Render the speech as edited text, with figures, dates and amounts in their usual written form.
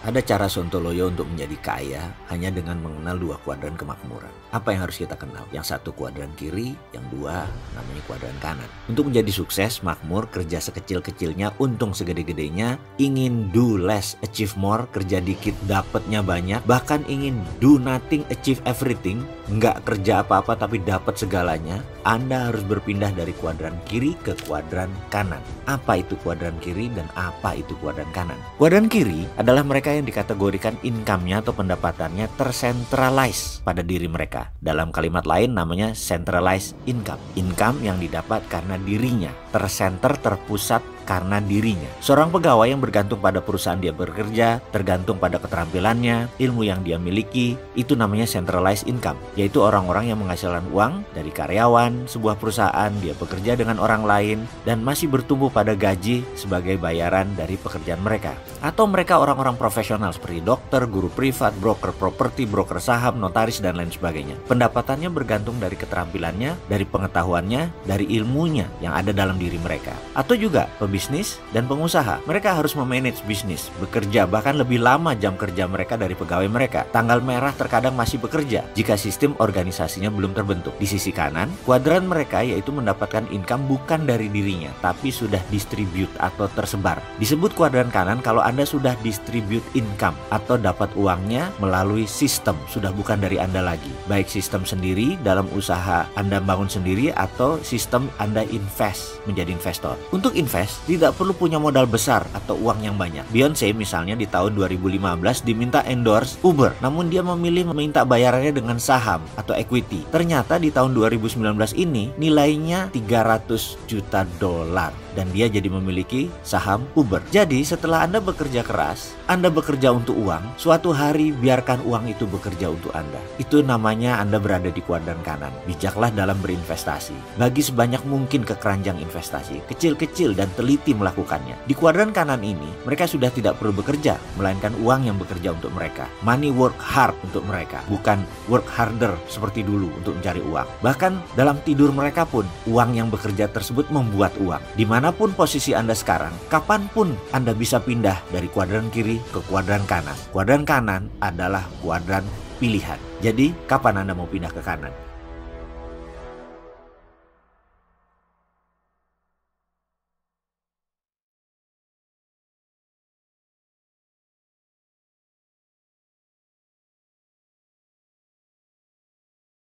Ada cara Sontoloyo untuk menjadi kaya hanya dengan mengenal dua kuadran kemakmuran. Apa yang harus kita kenal? Yang satu kuadran kiri, yang dua namanya kuadran kanan. Untuk menjadi sukses, makmur, kerja sekecil-kecilnya, untung segede-gedenya, ingin do less, achieve more, kerja dikit, dapatnya banyak, bahkan ingin do nothing, achieve everything, nggak kerja apa-apa tapi dapat segalanya, Anda harus berpindah dari kuadran kiri ke kuadran kanan. Apa itu kuadran kiri dan apa itu kuadran kanan? Kuadran kiri adalah mereka yang dikategorikan income-nya atau pendapatannya tersentralize pada diri mereka. Dalam kalimat lain namanya centralized income. Income yang didapat karena dirinya, terpusat karena dirinya. Seorang pegawai yang bergantung pada perusahaan dia bekerja, tergantung pada keterampilannya, ilmu yang dia miliki, itu namanya centralized income, yaitu orang-orang yang menghasilkan uang dari karyawan sebuah perusahaan, dia bekerja dengan orang lain, dan masih bertumbuh pada gaji sebagai bayaran dari pekerjaan mereka. Atau mereka orang-orang profesional seperti dokter, guru privat, broker properti, broker saham, notaris, dan lain sebagainya. Pendapatannya bergantung dari keterampilannya, dari pengetahuannya, dari ilmunya yang ada dalam diri mereka. Atau juga pebisnis dan pengusaha. Mereka harus memanage bisnis, bekerja bahkan lebih lama jam kerja mereka dari pegawai mereka. Tanggal merah terkadang masih bekerja jika sistem organisasinya belum terbentuk. Di sisi kanan, kuadran mereka yaitu mendapatkan income bukan dari dirinya, tapi sudah distribute atau tersebar. Disebut kuadran kanan kalau Anda sudah distribute income atau dapat uangnya melalui sistem, sudah bukan dari Anda lagi. Baik sistem sendiri dalam usaha Anda bangun sendiri atau sistem Anda invest menjadi investor. Untuk invest tidak perlu punya modal besar atau uang yang banyak. Beyonce misalnya di tahun 2015 diminta endorse Uber, namun dia memilih meminta bayarannya dengan saham atau equity. Ternyata di tahun 2019 ini nilainya $300 juta dan dia jadi memiliki saham Uber. Jadi setelah Anda bekerja keras, Anda bekerja untuk uang, suatu hari biarkan uang itu bekerja untuk Anda. Itu namanya Anda berada di kuadran kanan. Bijaklah dalam berinvestasi. Bagi sebanyak mungkin ke keranjang investasi, kecil-kecil dan teliti melakukannya. Di kuadran kanan ini, mereka sudah tidak perlu bekerja, melainkan uang yang bekerja untuk mereka. Money work hard untuk mereka, bukan work harder seperti dulu untuk mencari uang. Bahkan dalam tidur mereka pun, uang yang bekerja tersebut membuat uang. Dimanapun posisi Anda sekarang, kapanpun Anda bisa pindah dari kuadran kiri ke kuadran kanan. Kuadran kanan adalah kuadran pilihan. Jadi, kapan Anda mau pindah ke kanan?